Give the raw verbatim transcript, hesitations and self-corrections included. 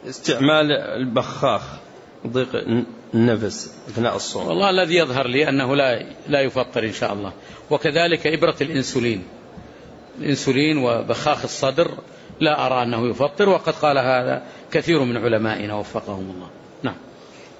استعمال البخاخ ضيق النفس أثناء الصوم. والله الذي يظهر لي أنه لا لا يفطر إن شاء الله. وكذلك إبرة الإنسولين الإنسولين وبخاخ الصدر لا أرى أنه يفطر، وقد قال هذا كثير من علمائنا وفقهم الله.